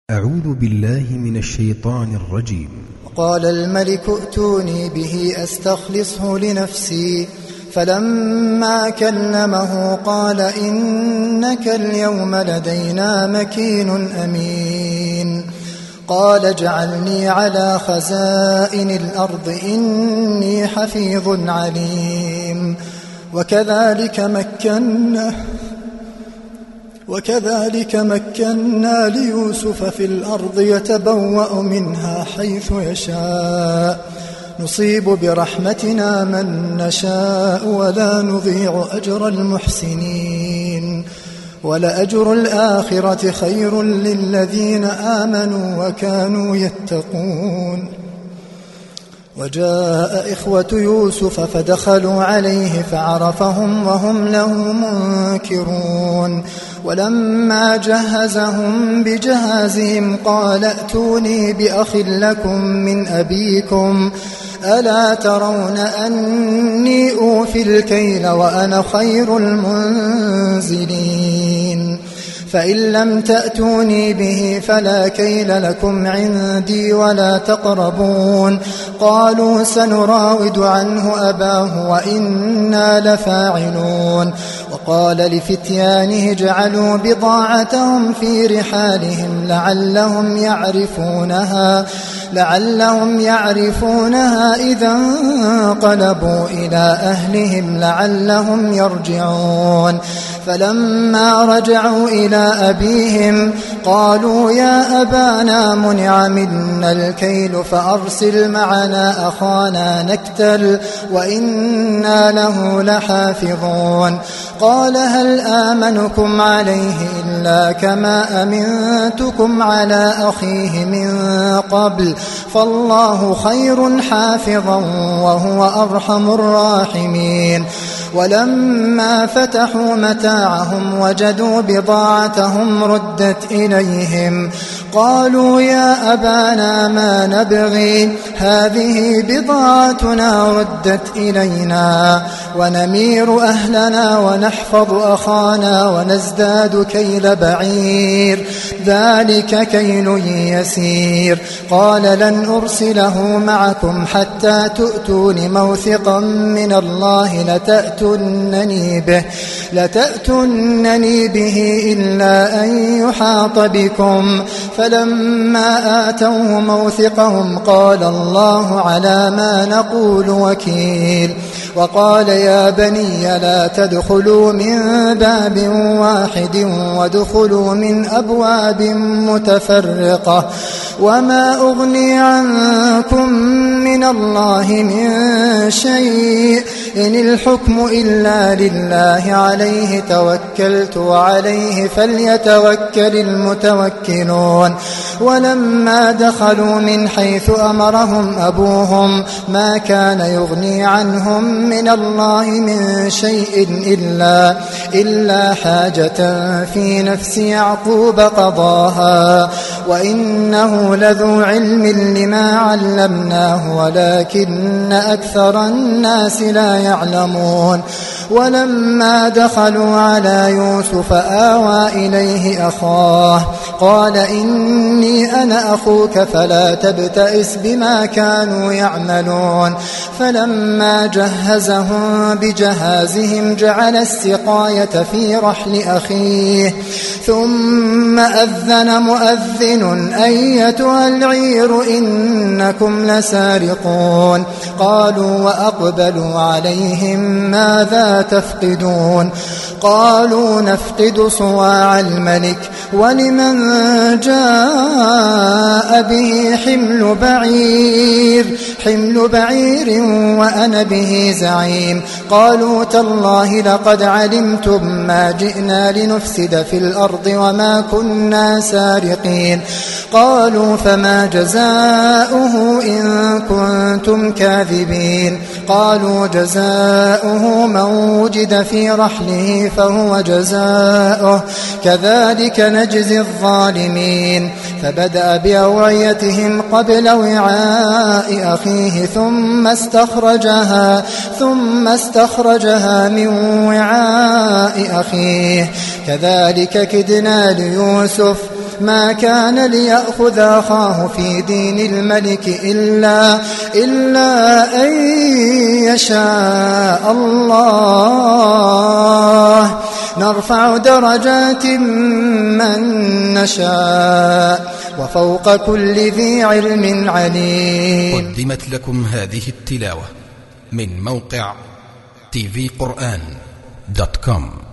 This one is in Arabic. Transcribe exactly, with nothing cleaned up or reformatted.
أعوذ بالله من الشيطان الرجيم. قال الملك ائتوني به أستخلصه لنفسي، فلما كلمه قال إنك اليوم لدينا مكين أمين. قال اجعلني على خزائن الأرض إني حفيظ عليم. وكذلك مكنا وكذلك مكنا ليوسف في الأرض يتبوأ منها حيث يشاء، نصيب برحمتنا من نشاء ولا نضيع أجر المحسنين، ولأجر الآخرة خير للذين آمنوا وكانوا يتقون. وجاء إخوة يوسف فدخلوا عليه فعرفهم وهم له منكرون. ولما جهزهم بجهازهم قال ائتوني بأخ لكم من أبيكم، ألا ترون أني أوفي الكيل وأنا خير المنزلين؟ فإن لم تأتوني به فلا كيل لكم عندي ولا تقربون. قالوا سنراود عنه أباه وإنا لفاعلون. وقال لفتيانه اجعلوا بضاعتهم في رحالهم لعلهم يعرفونها لعلهم يعرفونها إذا انقلبوا إلى أهلهم لعلهم يرجعون. فلما رجعوا إلى أبيهم قالوا يا أبانا منع منا الكيل فأرسل معنا أخانا نكتل وإنا له لحافظون. قال هل آمنكم عليه إلا كما أمنتكم على أخيه من قبل، فالله خير حافظا وهو أرحم الراحمين. ولما فتحوا متاعهم وجدوا بضاعتهم ردت إليهم قالوا يا أبانا ما نبغي، هذه بضاعتنا ردت إلينا ونمير أهلنا ونحفظ أخانا ونزداد كيل بعير، ذلك كيل يسير. قال لن أرسله معكم حتى تؤتون موثقا من الله لتأتونني به لتأتونني به إلا أن يحاط بكم. فلما آتوه موثقهم قال الله على ما نقول وكيل. وقال يا بني لا تدخلوا من باب واحد وادخلوا من أبواب متفرقة، وما أغني عنكم من الله من شيء إن الحكم إلا لله عليه توكلت وعليه فليتوكل المتوكلون. ولما دخلوا من حيث أمرهم أبوهم ما كان يغني عنهم من الله من شيء إلا, إلا حاجة في نفس يعقوب قضاها وإنه لذو علم لما علمناه ولكن أكثر الناس لا يعلمون. ولما دخلوا على يوسف آوى إليه أخاه قال إني أنا أخوك فلا تبتئس بما كانوا يعملون. فلما جهزهم بجهازهم جعل السقاية في رحل أخيه ثم أذن مؤذن أيتها العير إنكم لسارقون. قالوا وأقبلوا عليهم ماذا تفقدون؟ قالوا نفقد صواع الملك ولمن جاء به حمل بعير حمل بعير وأنا به زعيم. قالوا تالله لقد علمتم ما جئنا لنفسد في الأرض وما كنا سارقين. قالوا فما جزاؤه إن كنتم كاذبين؟ قالوا جزاؤه من وجد في رحله فهو جزاؤه كذلك نجزي الظالمين. فبدأ بأوعيتهم قبل وعاء أخيه ثم استخرجها ثم استخرجها من وعاء أخيه كذلك كدنا ليوسف ما كان ليأخذ أخاه في دين الملك إلا, إلا أن يشاء الله نرفع درجات من نشاء وفوق كل ذي علم عليم. قدمت لكم هذه التلاوة من موقع تي في قرآن دوت كوم.